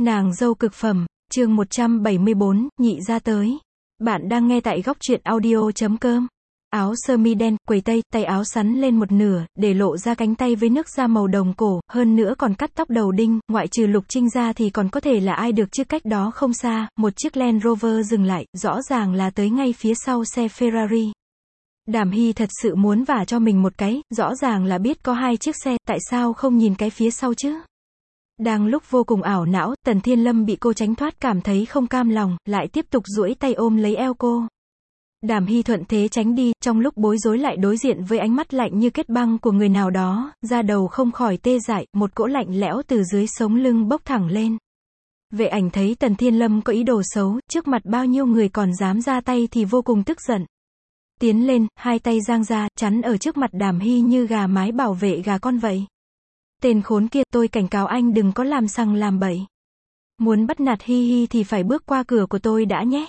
Nàng dâu cực phẩm, chương 174, nhị ra tới. Bạn đang nghe tại góc truyện audio.com. Áo sơ mi đen, quầy tây, tay áo sắn lên một nửa, để lộ ra cánh tay với nước da màu đồng cổ, hơn nữa còn cắt tóc đầu đinh, ngoại trừ Lục Trinh ra thì còn có thể là ai được chứ. Cách đó không xa, một chiếc Land Rover dừng lại, rõ ràng là tới ngay phía sau xe Ferrari. Đàm Hy thật sự muốn vả cho mình một cái, rõ ràng là biết có hai chiếc xe, tại sao không nhìn cái phía sau chứ? Đang lúc vô cùng ảo não, Tần Thiên Lâm bị cô tránh thoát cảm thấy không cam lòng, lại tiếp tục duỗi tay ôm lấy eo cô. Đàm Hy thuận thế tránh đi, trong lúc bối rối lại đối diện với ánh mắt lạnh như kết băng của người nào đó, da đầu không khỏi tê dại, một cỗ lạnh lẽo từ dưới sống lưng bốc thẳng lên. Vệ Ảnh thấy Tần Thiên Lâm có ý đồ xấu, trước mặt bao nhiêu người còn dám ra tay thì vô cùng tức giận. Tiến lên, hai tay giang ra, chắn ở trước mặt Đàm Hy như gà mái bảo vệ gà con vậy. Tên khốn kia, tôi cảnh cáo anh đừng có làm sằng làm bậy. Muốn bắt nạt Hi Hi thì phải bước qua cửa của tôi đã nhé.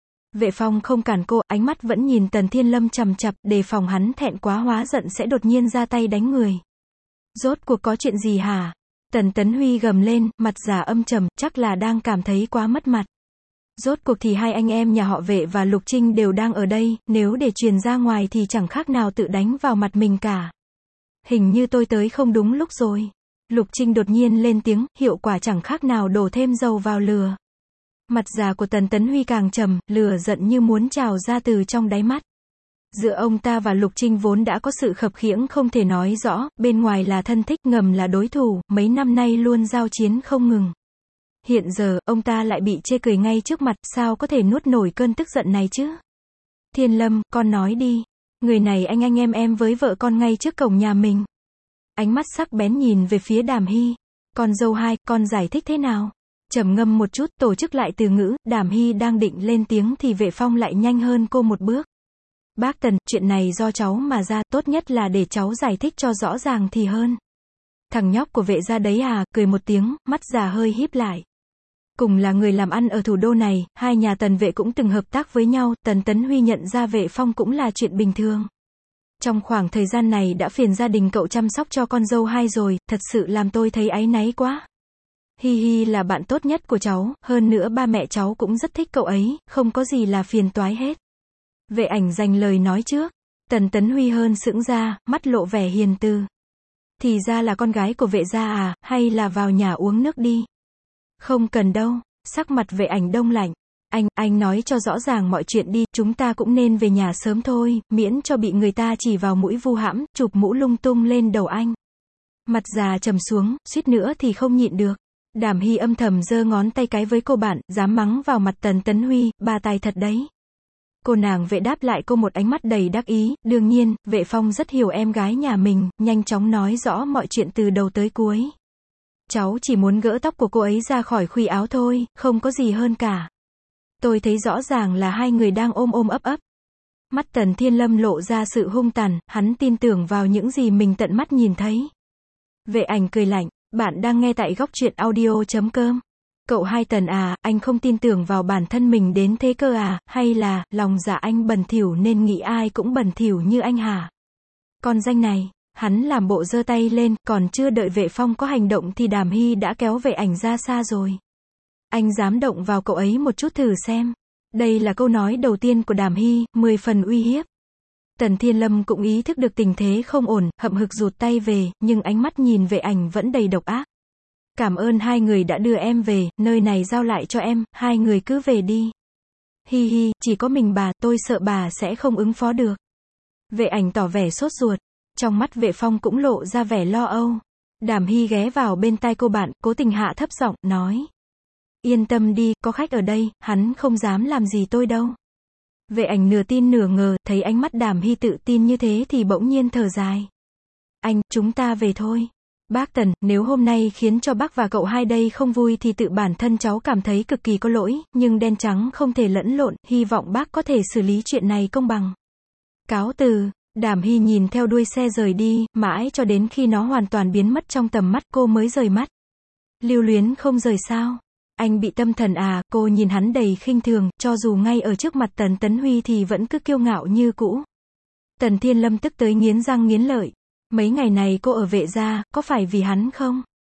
Vệ Phong không cản cô, ánh mắt vẫn nhìn Tần Thiên Lâm chằm chằm, đề phòng hắn thẹn quá hóa giận sẽ đột nhiên ra tay đánh người. Rốt cuộc có chuyện gì hả? Tần Tấn Huy gầm lên, mặt già âm trầm, chắc là đang cảm thấy quá mất mặt. Rốt cuộc thì hai anh em nhà họ Vệ và Lục Trinh đều đang ở đây, nếu để truyền ra ngoài thì chẳng khác nào tự đánh vào mặt mình cả. Hình như tôi tới không đúng lúc rồi. Lục Trinh đột nhiên lên tiếng, hiệu quả chẳng khác nào đổ thêm dầu vào lửa. Mặt già của Tần Tấn Huy càng trầm, lửa giận như muốn trào ra từ trong đáy mắt. Giữa ông ta và Lục Trinh vốn đã có sự khập khiễng không thể nói rõ, bên ngoài là thân thích, ngầm là đối thủ, mấy năm nay luôn giao chiến không ngừng. Hiện giờ, ông ta lại bị chê cười ngay trước mặt, sao có thể nuốt nổi cơn tức giận này chứ? Thiên Lâm, con nói đi. Người này anh em với vợ con ngay trước cổng nhà mình. Ánh mắt sắc bén nhìn về phía Đàm Hy. Con dâu hai, con giải thích thế nào? Trầm ngâm một chút, tổ chức lại từ ngữ, Đàm Hy đang định lên tiếng thì Vệ Phong lại nhanh hơn cô một bước. Bác Tần, chuyện này do cháu mà ra, tốt nhất là để cháu giải thích cho rõ ràng thì hơn. Thằng nhóc của Vệ gia đấy à, cười một tiếng, mắt già hơi híp lại. Cùng là người làm ăn ở thủ đô này, hai nhà Tần Vệ cũng từng hợp tác với nhau, Tần Tấn Huy nhận ra Vệ Phong cũng là chuyện bình thường. Trong khoảng thời gian này đã phiền gia đình cậu chăm sóc cho con dâu hai rồi, thật sự làm tôi thấy áy náy quá. Hi Hi là bạn tốt nhất của cháu, hơn nữa ba mẹ cháu cũng rất thích cậu ấy, không có gì là phiền toái hết. Vệ Ảnh dành lời nói trước. Tần Tấn Huy hơn sững ra, mắt lộ vẻ hiền từ. Thì ra là con gái của Vệ gia à, hay là vào nhà uống nước đi. Không cần đâu, sắc mặt Vệ Ảnh đông lạnh. Anh nói cho rõ ràng mọi chuyện đi, chúng ta cũng nên về nhà sớm thôi, miễn cho bị người ta chỉ vào mũi vu hãm, chụp mũ lung tung lên đầu anh. Mặt già trầm xuống, suýt nữa thì không nhịn được. Đàm Hy âm thầm giơ ngón tay cái với cô bạn, dám mắng vào mặt Tần Tấn Huy, bà tài thật đấy. Cô nàng Vệ đáp lại cô một ánh mắt đầy đắc ý, đương nhiên, Vệ Phong rất hiểu em gái nhà mình, nhanh chóng nói rõ mọi chuyện từ đầu tới cuối. Cháu chỉ muốn gỡ tóc của cô ấy ra khỏi khuy áo thôi, không có gì hơn cả. Tôi thấy rõ ràng là hai người đang ôm ấp. Mắt Tần Thiên Lâm lộ ra sự hung tàn, hắn tin tưởng vào những gì mình tận mắt nhìn thấy. Vệ Ảnh cười lạnh, bạn đang nghe tại góc truyện audio.com. Cậu hai Tần à, anh không tin tưởng vào bản thân mình đến thế cơ à, hay là, lòng dạ anh bẩn thỉu nên nghĩ ai cũng bẩn thỉu như anh hả? Con danh này, hắn làm bộ giơ tay lên, còn chưa đợi Vệ Phong có hành động thì Đàm Hy đã kéo Vệ Ảnh ra xa rồi. Anh dám động vào cậu ấy một chút thử xem. Đây là câu nói đầu tiên của Đàm Hy, 10 phần uy hiếp. Tần Thiên Lâm cũng ý thức được tình thế không ổn, hậm hực rụt tay về, nhưng ánh mắt nhìn Vệ Ảnh vẫn đầy độc ác. Cảm ơn hai người đã đưa em về, nơi này giao lại cho em, hai người cứ về đi. Hi hi, chỉ có mình bà, tôi sợ bà sẽ không ứng phó được. Vệ Ảnh tỏ vẻ sốt ruột. Trong mắt Vệ Phong cũng lộ ra vẻ lo âu. Đàm Hy ghé vào bên tai cô bạn, cố tình hạ thấp giọng, nói. Yên tâm đi, có khách ở đây, hắn không dám làm gì tôi đâu. Vệ Ảnh nửa tin nửa ngờ, thấy ánh mắt Đàm Hy tự tin như thế thì bỗng nhiên thở dài. Anh, chúng ta về thôi. Bác Tần, nếu hôm nay khiến cho bác và cậu hai đây không vui thì tự bản thân cháu cảm thấy cực kỳ có lỗi, nhưng đen trắng không thể lẫn lộn, hy vọng bác có thể xử lý chuyện này công bằng. Cáo từ. Đàm Hy nhìn theo đuôi xe rời đi, mãi cho đến khi nó hoàn toàn biến mất trong tầm mắt cô mới rời mắt. Lưu Luyến không rời sao? Anh bị tâm thần à? Cô nhìn hắn đầy khinh thường, cho dù ngay ở trước mặt Tần Tấn Huy thì vẫn cứ kiêu ngạo như cũ. Tần Thiên Lâm tức tới nghiến răng nghiến lợi. Mấy ngày này cô ở Vệ gia, có phải vì hắn không?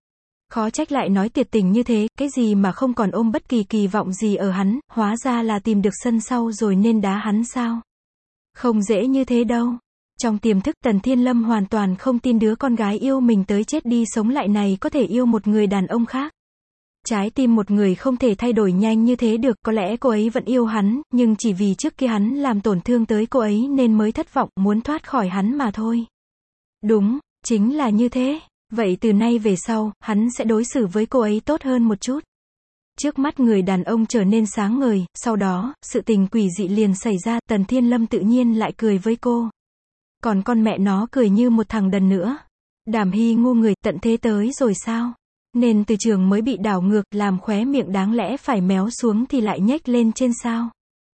Khó trách lại nói tuyệt tình như thế, cái gì mà không còn ôm bất kỳ kỳ vọng gì ở hắn, hóa ra là tìm được sân sau rồi nên đá hắn sao? Không dễ như thế đâu. Trong tiềm thức Tần Thiên Lâm hoàn toàn không tin đứa con gái yêu mình tới chết đi sống lại này có thể yêu một người đàn ông khác. Trái tim một người không thể thay đổi nhanh như thế được, có lẽ cô ấy vẫn yêu hắn, nhưng chỉ vì trước kia hắn làm tổn thương tới cô ấy nên mới thất vọng, muốn thoát khỏi hắn mà thôi. Đúng, chính là như thế. Vậy từ nay về sau, hắn sẽ đối xử với cô ấy tốt hơn một chút. Trước mắt người đàn ông trở nên sáng ngời, sau đó, sự tình quỷ dị liền xảy ra, Tần Thiên Lâm tự nhiên lại cười với cô. Còn con mẹ nó cười như một thằng đần nữa. Đàm Hy ngu người, tận thế tới rồi sao? Nên từ trường mới bị đảo ngược, làm khóe miệng đáng lẽ phải méo xuống thì lại nhếch lên trên sao?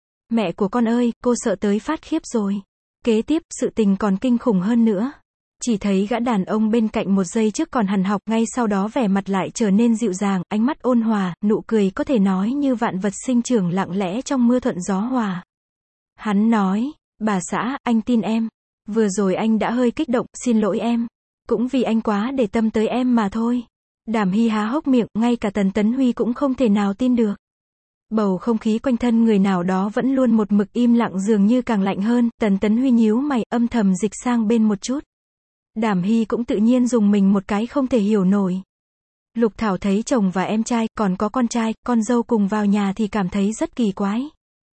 Mẹ của con ơi, cô sợ tới phát khiếp rồi. Kế tiếp, sự tình còn kinh khủng hơn nữa. Chỉ thấy gã đàn ông bên cạnh một giây trước còn hằn học, ngay sau đó vẻ mặt lại trở nên dịu dàng, ánh mắt ôn hòa, nụ cười có thể nói như vạn vật sinh trưởng lặng lẽ trong mưa thuận gió hòa. Hắn nói, bà xã, anh tin em. Vừa rồi anh đã hơi kích động, xin lỗi em. Cũng vì anh quá để tâm tới em mà thôi. Đàm Hy há hốc miệng, ngay cả Tần Tấn Huy cũng không thể nào tin được. Bầu không khí quanh thân người nào đó vẫn luôn một mực im lặng dường như càng lạnh hơn, Tần Tấn Huy nhíu mày, âm thầm dịch sang bên một chút. Đàm Hy cũng tự nhiên dùng mình một cái không thể hiểu nổi. Lục Thảo thấy chồng và em trai, còn có con trai, con dâu cùng vào nhà thì cảm thấy rất kỳ quái.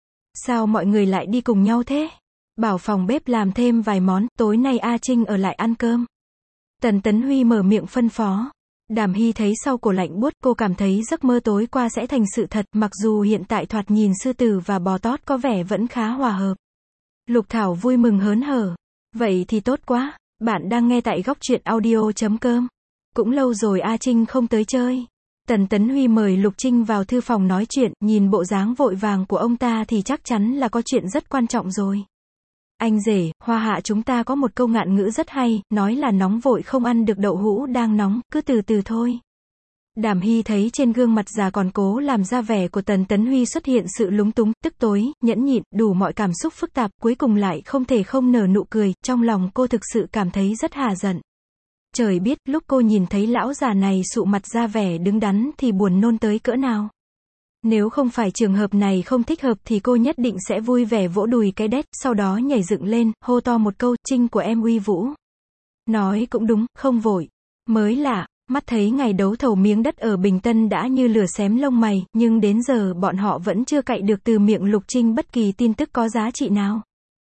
Sao mọi người lại đi cùng nhau thế? Bảo phòng bếp làm thêm vài món, tối nay A Trinh ở lại ăn cơm. Tần Tấn Huy mở miệng phân phó. Đàm Hy thấy sau cổ lạnh buốt, cô cảm thấy giấc mơ tối qua sẽ thành sự thật, mặc dù hiện tại thoạt nhìn sư tử và bò tót có vẻ vẫn khá hòa hợp. Lục Thảo vui mừng hớn hở. Vậy thì tốt quá. Bạn đang nghe tại góc truyện audio.com. Cũng lâu rồi A Trinh không tới chơi. Tần Tấn Huy mời Lục Trinh vào thư phòng nói chuyện, nhìn bộ dáng vội vàng của ông ta thì chắc chắn là có chuyện rất quan trọng rồi. Anh rể, Hoa Hạ chúng ta có một câu ngạn ngữ rất hay, nói là nóng vội không ăn được đậu hũ đang nóng, cứ từ từ thôi. Đàm Hy thấy trên gương mặt già còn cố làm ra vẻ của Tần Tấn Huy xuất hiện sự lúng túng, tức tối, nhẫn nhịn, đủ mọi cảm xúc phức tạp, cuối cùng lại không thể không nở nụ cười, trong lòng cô thực sự cảm thấy rất hà giận. Trời biết, lúc cô nhìn thấy lão già này sụ mặt ra vẻ đứng đắn thì buồn nôn tới cỡ nào. Nếu không phải trường hợp này không thích hợp thì cô nhất định sẽ vui vẻ vỗ đùi cái đét, sau đó nhảy dựng lên, hô to một câu, Trinh của em uy vũ. Nói cũng đúng, không vội. Mới lạ, mắt thấy ngày đấu thầu miếng đất ở Bình Tân đã như lửa xém lông mày, nhưng đến giờ bọn họ vẫn chưa cậy được từ miệng Lục Trinh bất kỳ tin tức có giá trị nào.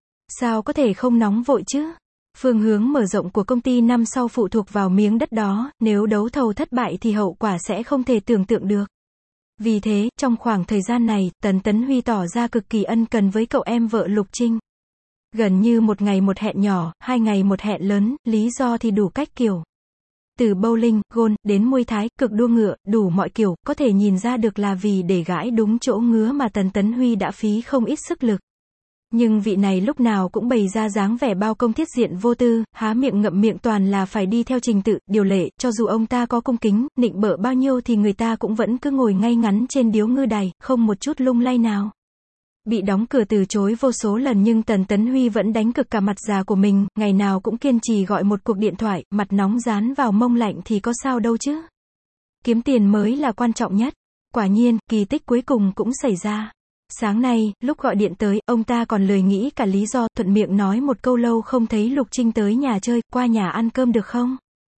Sao có thể không nóng vội chứ? Phương hướng mở rộng của công ty năm sau phụ thuộc vào miếng đất đó, nếu đấu thầu thất bại thì hậu quả sẽ không thể tưởng tượng được. Vì thế, trong khoảng thời gian này, Tần Tấn Huy tỏ ra cực kỳ ân cần với cậu em vợ Lục Trinh. Gần như một ngày một hẹn nhỏ, 2 ngày một hẹn lớn, lý do thì đủ cách kiểu. Từ bowling, golf, đến muay thái, cực đua ngựa, đủ mọi kiểu, có thể nhìn ra được là vì để gãi đúng chỗ ngứa mà Tần Tấn Huy đã phí không ít sức lực. Nhưng vị này lúc nào cũng bày ra dáng vẻ bao công thiết diện vô tư, há miệng ngậm miệng toàn là phải đi theo trình tự, điều lệ, cho dù ông ta có cung kính, nịnh bợ bao nhiêu thì người ta cũng vẫn cứ ngồi ngay ngắn trên điếu ngư đài, không một chút lung lay nào. Bị đóng cửa từ chối vô số lần nhưng Tần Tấn Huy vẫn đánh cực cả mặt già của mình, ngày nào cũng kiên trì gọi một cuộc điện thoại, mặt nóng dán vào mông lạnh thì có sao đâu chứ. Kiếm tiền mới là quan trọng nhất. Quả nhiên, kỳ tích cuối cùng cũng xảy ra. Sáng nay, lúc gọi điện tới, ông ta còn lười nghĩ cả lý do, thuận miệng nói một câu lâu không thấy Lục Trinh tới nhà chơi, qua nhà ăn cơm được không?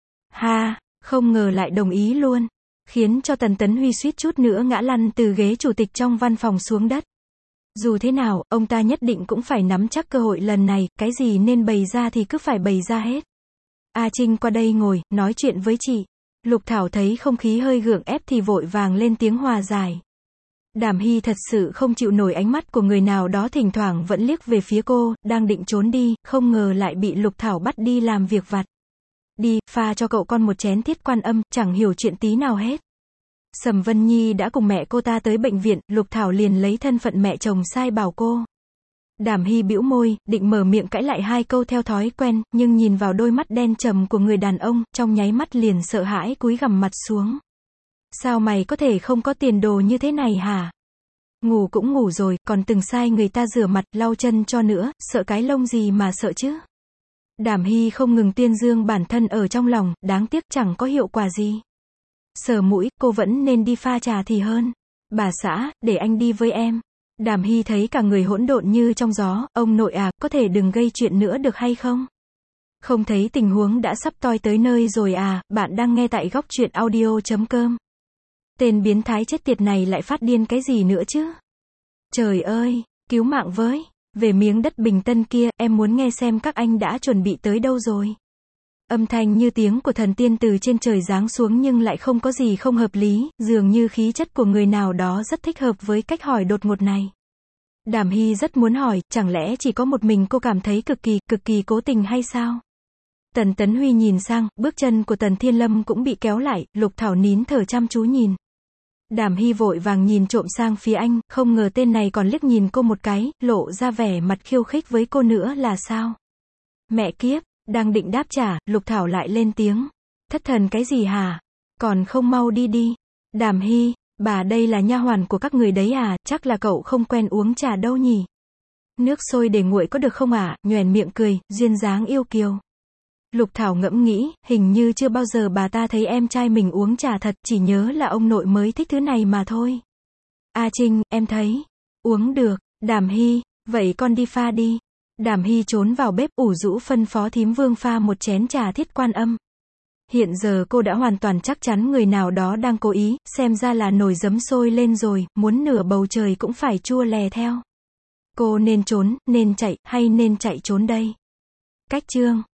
Ha, không ngờ lại đồng ý luôn. Khiến cho Tần Tấn Huy suýt chút nữa ngã lăn từ ghế chủ tịch trong văn phòng xuống đất. Dù thế nào, ông ta nhất định cũng phải nắm chắc cơ hội lần này, cái gì nên bày ra thì cứ phải bày ra hết. A Trinh qua đây ngồi, nói chuyện với chị. Lục Thảo thấy không khí hơi gượng ép thì vội vàng lên tiếng hòa giải. Đàm Hy thật sự không chịu nổi ánh mắt của người nào đó thỉnh thoảng vẫn liếc về phía cô, đang định trốn đi, không ngờ lại bị Lục Thảo bắt đi làm việc vặt. Đi, pha cho cậu con một chén Thiết Quan Âm, chẳng hiểu chuyện tí nào hết. Sầm Vân Nhi đã cùng mẹ cô ta tới bệnh viện, Lục Thảo liền lấy thân phận mẹ chồng sai bảo cô. Đàm Hy bĩu môi, định mở miệng cãi lại 2 câu theo thói quen, nhưng nhìn vào đôi mắt đen trầm của người đàn ông, trong nháy mắt liền sợ hãi cúi gằm mặt xuống. Sao mày có thể không có tiền đồ như thế này hả? Ngủ cũng ngủ rồi, còn từng sai người ta rửa mặt, lau chân cho nữa, sợ cái lông gì mà sợ chứ? Đàm Hy không ngừng tuyên dương bản thân ở trong lòng, đáng tiếc chẳng có hiệu quả gì. Sờ mũi, cô vẫn nên đi pha trà thì hơn. Bà xã, để anh đi với em. Đàm Hy thấy cả người hỗn độn như trong gió, ông nội à, có thể đừng gây chuyện nữa được hay không? Không thấy tình huống đã sắp toi tới nơi rồi à, bạn đang nghe tại góc truyện audio.com. Tên biến thái chết tiệt này lại phát điên cái gì nữa chứ? Trời ơi, cứu mạng với. Về miếng đất Bình Tân kia, em muốn nghe xem các anh đã chuẩn bị tới đâu rồi. Âm thanh như tiếng của thần tiên từ trên trời giáng xuống nhưng lại không có gì không hợp lý, dường như khí chất của người nào đó rất thích hợp với cách hỏi đột ngột này. Đàm Hy rất muốn hỏi, chẳng lẽ chỉ có một mình cô cảm thấy cực kỳ cố tình hay sao? Tần Tấn Huy nhìn sang, bước chân của Tần Thiên Lâm cũng bị kéo lại, Lục Thảo nín thở chăm chú nhìn. Đàm Hy vội vàng nhìn trộm sang phía anh, không ngờ tên này còn liếc nhìn cô một cái, lộ ra vẻ mặt khiêu khích với cô nữa là sao? Mẹ kiếp, đang định đáp trả, Lục Thảo lại lên tiếng. Thất thần cái gì hả? Còn không mau đi đi. Đàm Hy, bà đây là nha hoàn của các người đấy à, chắc là cậu không quen uống trà đâu nhỉ? Nước sôi để nguội có được không ạ? Nhoẻn miệng cười, duyên dáng yêu kiều. Lục Thảo ngẫm nghĩ, hình như chưa bao giờ bà ta thấy em trai mình uống trà thật, chỉ nhớ là ông nội mới thích thứ này mà thôi. A Trinh, em thấy, uống được. Đàm Hy, vậy con đi pha đi. Đàm Hy trốn vào bếp ủ rũ phân phó thím Vương pha một chén trà Thiết Quan Âm. Hiện giờ cô đã hoàn toàn chắc chắn người nào đó đang cố ý, xem ra là nồi giấm sôi lên rồi, muốn nửa bầu trời cũng phải chua lè theo. Cô nên trốn, nên chạy, hay nên chạy trốn đây? Cách chương